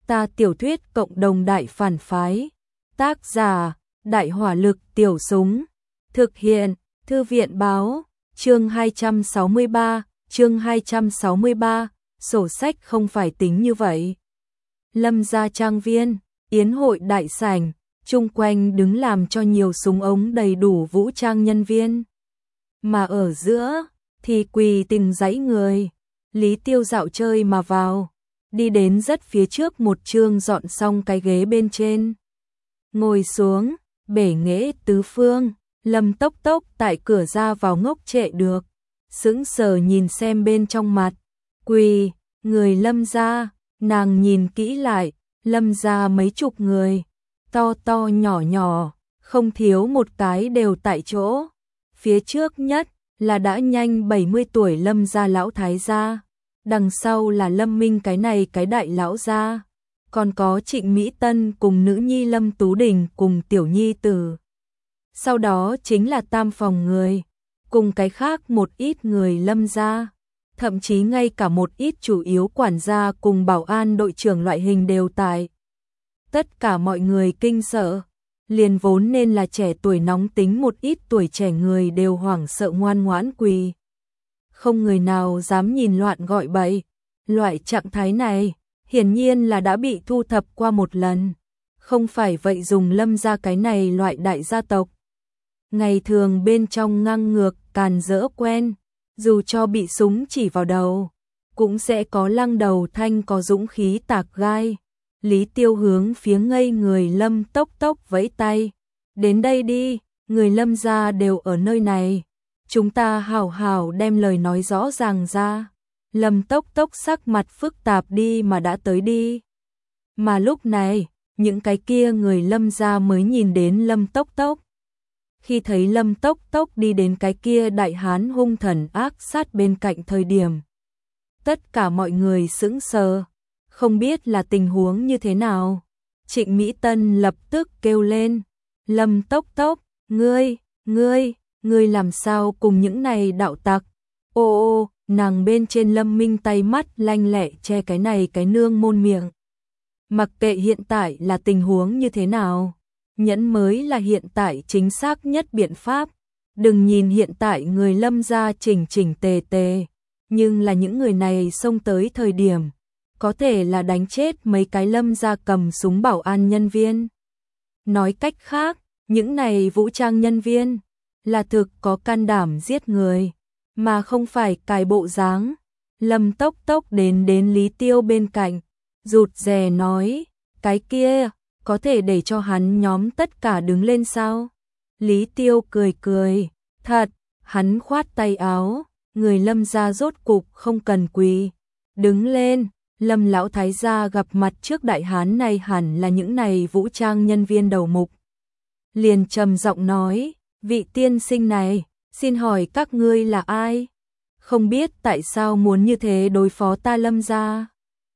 Ta tiểu thuyết cộng đồng đại phản phái. Tác giả, Đại hỏa lực tiểu súng. Thực hiện, Thư viện báo, chương 263, sổ sách không phải tính như vậy. Lâm gia trang viên, yến hội đại sảnh, chung quanh đứng làm cho nhiều súng ống đầy đủ vũ trang nhân viên. Mà ở giữa, thì quỳ từng dãy người. Lý Tiêu dạo chơi mà vào, đi đến rất phía trước một chương dọn xong cái ghế bên trên. Ngồi xuống, bể nghệ tứ phương, Lâm Tốc Tốc tại cửa ra vào ngốc trệ được, sững sờ nhìn xem bên trong mặt. Quỳ, người Lâm gia, nàng nhìn kỹ lại, Lâm gia mấy chục người, to to nhỏ nhỏ, không thiếu một cái đều tại chỗ. Phía trước nhất là đã nhanh 70 tuổi Lâm gia lão thái gia, đằng sau là Lâm Minh cái này cái đại lão gia, còn có Trịnh Mỹ Tân cùng nữ nhi Lâm Tú Đình cùng tiểu nhi tử. Sau đó chính là tam phòng người, cùng cái khác một ít người Lâm gia, thậm chí ngay cả một ít chủ yếu quản gia cùng bảo an đội trưởng loại hình đều tại. Tất cả mọi người kinh sợ, liền vốn nên là trẻ tuổi nóng tính một ít tuổi trẻ người đều hoảng sợ ngoan ngoãn quỳ. Không người nào dám nhìn loạn gọi bậy, loại trạng thái này hiển nhiên là đã bị thu thập qua một lần, không phải vậy dùng Lâm gia cái này loại đại gia tộc. Ngày thường bên trong ngang ngược, càn rỡ quen, dù cho bị súng chỉ vào đầu, cũng sẽ có lăng đầu thanh có dũng khí tạc gai. Lý Tiêu hướng phía ngây người Lâm Tốc Tốc vẫy tay. Đến đây đi, người Lâm gia đều ở nơi này. Chúng ta hảo hảo đem lời nói rõ ràng ra. Lâm Tốc Tốc sắc mặt phức tạp đi mà đã tới đi. Mà lúc này, những cái kia người Lâm gia mới nhìn đến Lâm Tốc Tốc. Khi thấy Lâm Tốc Tốc đi đến cái kia đại hán hung thần ác sát bên cạnh thời điểm, tất cả mọi người sững sờ, không biết là tình huống như thế nào. Trịnh Mỹ Tân lập tức kêu lên, Lâm Tốc Tốc, ngươi làm sao cùng những này đạo tặc? Ô, nàng bên trên Lâm Minh tay mắt lanh lẹ che cái này cái nương môn miệng. Mặc kệ hiện tại là tình huống như thế nào, nhẫn mới là hiện tại chính xác nhất biện pháp. Đừng nhìn hiện tại người Lâm gia chỉnh chỉnh tề tề, nhưng là những người này xông tới thời điểm, có thể là đánh chết mấy cái Lâm gia cầm súng bảo an nhân viên. Nói cách khác, những này vũ trang nhân viên là thực có can đảm giết người, mà không phải cài bộ dáng. Lâm Tốc Tốc đến Lý Tiêu bên cạnh, rụt rè nói, cái kia, có thể để cho hắn nhóm tất cả đứng lên sao? Lý Tiêu cười, thật, hắn khoát tay áo, người Lâm gia rốt cục không cần quỳ, đứng lên. Lâm lão thái gia gặp mặt trước đại hán này hẳn là những này vũ trang nhân viên đầu mục. Liền trầm giọng nói, vị tiên sinh này, xin hỏi các ngươi là ai? Không biết tại sao muốn như thế đối phó ta Lâm gia?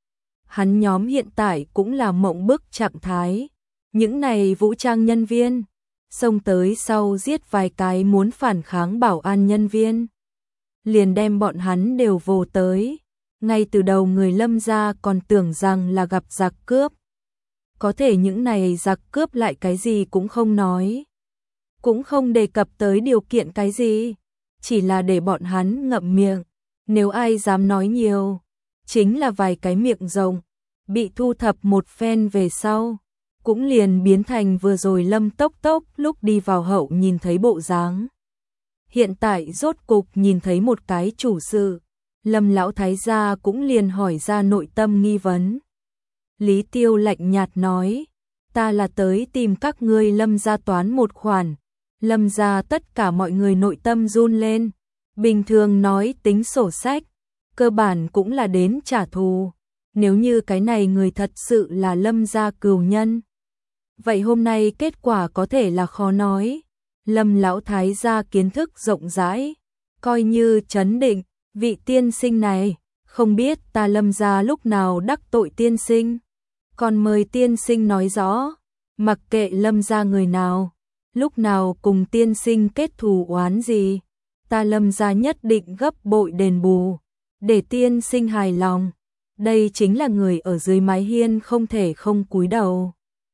Hắn nhóm hiện tại cũng là mộng bức trạng thái. Những này vũ trang nhân viên, xông tới sau giết vài cái muốn phản kháng bảo an nhân viên. Liền đem bọn hắn đều vồ tới. Ngay từ đầu người Lâm gia còn tưởng rằng là gặp giặc cướp. Có thể những này giặc cướp lại cái gì cũng không nói. Cũng không đề cập tới điều kiện cái gì. Chỉ là để bọn hắn ngậm miệng. Nếu ai dám nói nhiều, chính là vài cái miệng rộng. Bị thu thập một phen về sau, cũng liền biến thành vừa rồi Lâm Tốc Tốc lúc đi vào hậu nhìn thấy bộ dáng. Hiện tại rốt cục nhìn thấy một cái chủ sự. Lâm lão thái gia cũng liền hỏi ra nội tâm nghi vấn. Lý Tiêu lạnh nhạt nói, ta là tới tìm các ngươi Lâm gia toán một khoản. Lâm gia tất cả mọi người nội tâm run lên. Bình thường nói tính sổ sách, cơ bản cũng là đến trả thù. Nếu như cái này người thật sự là Lâm gia cừu nhân, vậy hôm nay kết quả có thể là khó nói. Lâm lão thái gia kiến thức rộng rãi, coi như trấn định. Vị tiên sinh này, không biết ta Lâm gia lúc nào đắc tội tiên sinh, còn mời tiên sinh nói rõ. Mặc kệ Lâm gia người nào, lúc nào cùng tiên sinh kết thù oán gì, ta Lâm gia nhất định gấp bội đền bù, để tiên sinh hài lòng. đây chính là người ở dưới mái hiên không thể không cúi đầu.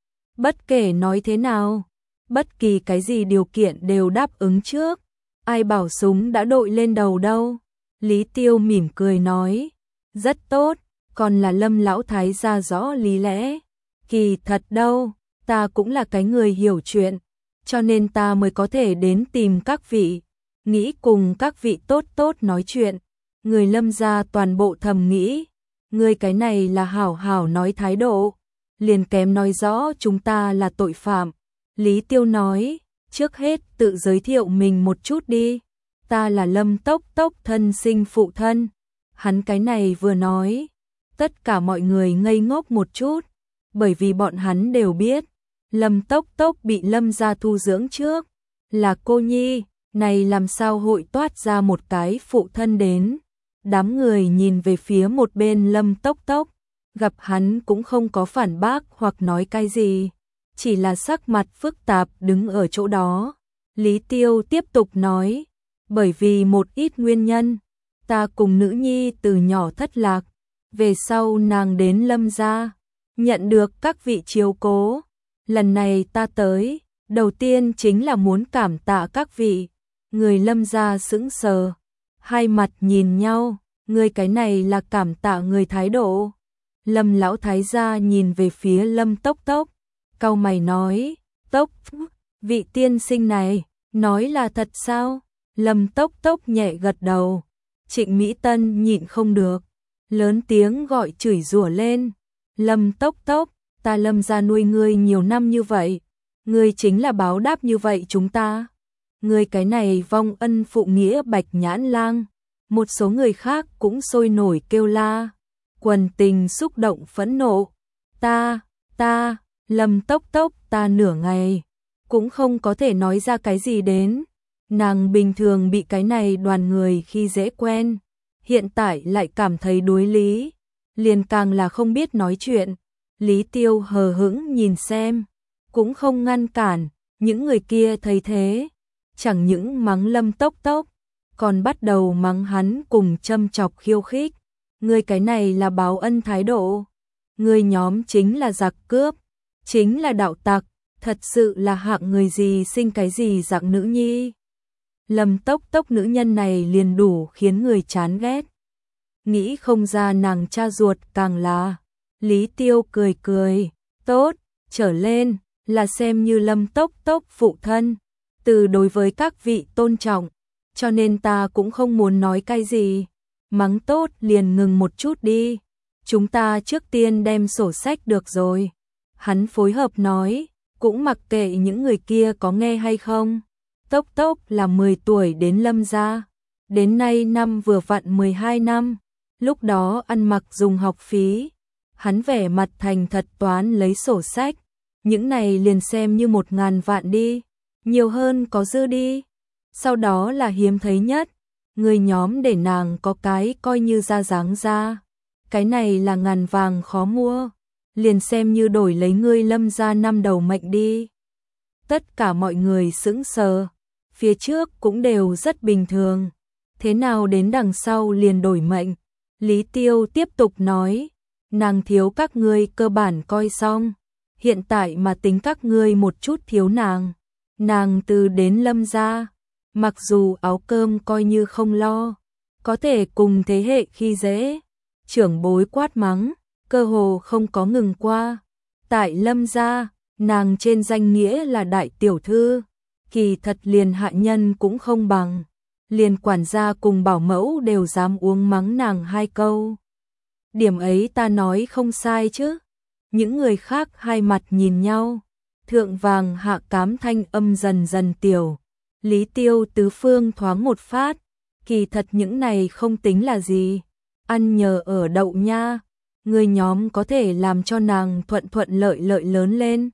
Bất kể nói thế nào, bất kỳ cái gì điều kiện đều đáp ứng trước, ai bảo súng đã đội lên đầu đâu. Lý Tiêu mỉm cười nói, rất tốt, còn là Lâm lão thái gia rõ lý lẽ. Kỳ thật đâu, ta cũng là cái người hiểu chuyện, cho nên ta mới có thể đến tìm các vị, nghĩ cùng các vị tốt tốt nói chuyện. Người Lâm gia toàn bộ thầm nghĩ, người cái này là hảo hảo nói thái độ, liền kém nói rõ chúng ta là tội phạm. Lý Tiêu nói, trước hết tự giới thiệu mình một chút đi, ta là Lâm Tốc Tốc thân sinh phụ thân. Hắn cái này vừa nói, tất cả mọi người ngây ngốc một chút, bởi vì bọn hắn đều biết, Lâm Tốc Tốc bị Lâm gia thu dưỡng trước, là cô nhi, này làm sao hội toát ra một cái phụ thân đến. Đám người nhìn về phía một bên Lâm Tốc Tốc, gặp hắn cũng không có phản bác hoặc nói cái gì, chỉ là sắc mặt phức tạp đứng ở chỗ đó. Lý Tiêu tiếp tục nói, bởi vì một ít nguyên nhân, ta cùng nữ nhi từ nhỏ thất lạc, về sau nàng đến Lâm gia, nhận được các vị chiếu cố. Lần này ta tới, đầu tiên chính là muốn cảm tạ các vị. Người Lâm gia sững sờ, hai mặt nhìn nhau, người cái này là cảm tạ người thái độ. Lâm lão thái gia nhìn về phía Lâm Tốc Tốc, cau mày nói, Tốc, vị tiên sinh này, nói là thật sao? Lâm Tốc Tốc nhẹ gật đầu. Trịnh Mỹ Tân nhịn không được, lớn tiếng gọi chửi rủa lên, Lâm Tốc Tốc, ta Lâm gia nuôi ngươi nhiều năm như vậy, ngươi chính là báo đáp như vậy chúng ta. Ngươi cái này vong ân phụ nghĩa Bạch Nhãn Lang. Một số người khác cũng sôi nổi kêu la, quần tình xúc động phẫn nộ. Ta, Lâm Tốc Tốc ta nửa ngày, cũng không có thể nói ra cái gì đến. Nàng bình thường bị cái này đoàn người khi dễ quen, hiện tại lại cảm thấy đối lý, liền càng là không biết nói chuyện. Lý Tiêu hờ hững nhìn xem, cũng không ngăn cản, những người kia thấy thế, chẳng những mắng Lâm Tốc Tốc, còn bắt đầu mắng hắn cùng châm chọc khiêu khích. Ngươi cái này là báo ân thái độ, ngươi nhóm chính là giặc cướp, chính là đạo tặc, thật sự là hạng người gì sinh cái gì dạng nữ nhi. Lâm Tốc Tốc nữ nhân này liền đủ khiến người chán ghét. Nghĩ không ra nàng cha ruột càng là. Lý Tiêu cười cười, tốt, trở lên, là xem như Lâm Tốc Tốc phụ thân, từ đối với các vị tôn trọng, cho nên ta cũng không muốn nói cái gì. Mắng tốt liền ngừng một chút đi, chúng ta trước tiên đem sổ sách được rồi. Hắn phối hợp nói, cũng mặc kệ những người kia có nghe hay không. Tốc Tốc là 10 tuổi đến Lâm gia, đến nay năm vừa vặn 12 năm, lúc đó ăn mặc dùng học phí. Hắn vẻ mặt thành thật toán lấy sổ sách, những này liền xem như 1.000 vạn đi, nhiều hơn có dư đi. Sau đó là hiếm thấy nhất, người nhóm để nàng có cái coi như ra dáng ra, cái này là ngàn vàng khó mua, liền xem như đổi lấy ngươi Lâm gia 5 đầu mệnh đi. Tất cả mọi người sững sờ, phía trước cũng đều rất bình thường, thế nào đến đằng sau liền đổi mệnh. Lý Tiêu tiếp tục nói, nàng thiếu các ngươi cơ bản coi xong, hiện tại mà tính các ngươi một chút thiếu nàng. Nàng từ đến Lâm gia, mặc dù áo cơm coi như không lo, có thể cùng thế hệ khi dễ, trưởng bối quát mắng, cơ hồ không có ngừng qua. Tại Lâm gia, nàng trên danh nghĩa là đại tiểu thư, kỳ thật liền hạ nhân cũng không bằng, liền quản gia cùng bảo mẫu đều dám uống mắng nàng 2 câu. Điểm ấy ta nói không sai chứ. Những người khác hai mặt nhìn nhau, thượng vàng hạ cám thanh âm dần dần tiểu. Lý Tiêu tứ phương thoáng một phát, kỳ thật những này không tính là gì, ăn nhờ ở đậu nha, người nhóm có thể làm cho nàng thuận thuận lợi lợi lớn lên.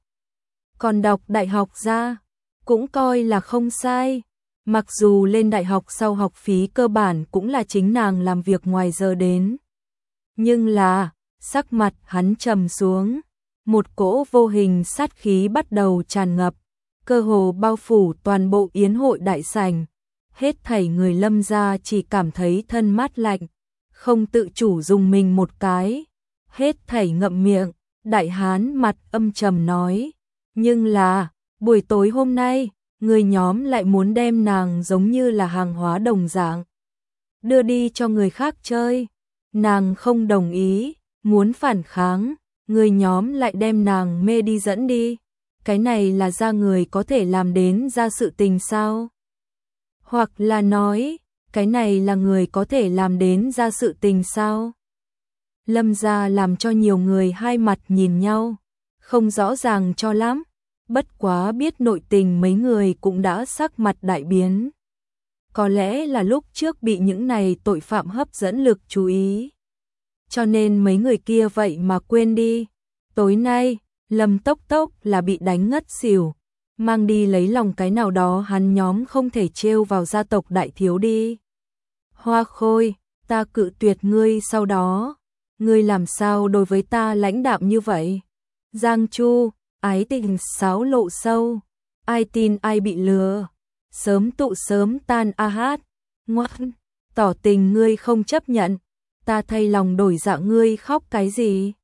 Còn đọc đại học ra, cũng coi là không sai, mặc dù lên đại học sau học phí cơ bản cũng là chính nàng làm việc ngoài giờ đến. Nhưng là, sắc mặt hắn trầm xuống, một cỗ vô hình sát khí bắt đầu tràn ngập, cơ hồ bao phủ toàn bộ yến hội đại sảnh. Hết thảy người Lâm gia chỉ cảm thấy thân mát lạnh, không tự chủ dùng mình một cái, hết thảy ngậm miệng, đại hán mặt âm trầm nói, nhưng là, buổi tối hôm nay, người nhóm lại muốn đem nàng giống như là hàng hóa đồng dạng, đưa đi cho người khác chơi, nàng không đồng ý, muốn phản kháng, người nhóm lại đem nàng mê đi dẫn đi, cái này là ra người có thể làm đến ra sự tình sao? Hoặc là nói, cái này là người có thể làm đến ra sự tình sao? Lâm gia làm cho nhiều người hai mặt nhìn nhau, không rõ ràng cho lắm, bất quá biết nội tình mấy người cũng đã sắc mặt đại biến. Có lẽ là lúc trước bị những này tội phạm hấp dẫn lực chú ý. Cho nên mấy người kia vậy mà quên đi. Tối nay, Lâm Tốc Tốc là bị đánh ngất xỉu, mang đi lấy lòng cái nào đó hắn nhóm không thể trêu vào gia tộc đại thiếu đi. Hoa Khôi, ta cự tuyệt ngươi sau đó, ngươi làm sao đối với ta lãnh đạm như vậy? Giang Chu, ái tình sáo lộ sâu, ai tin ai bị lừa, sớm tụ sớm tan a hát, ngoan, tỏ tình ngươi không chấp nhận, ta thay lòng đổi dạ ngươi khóc cái gì?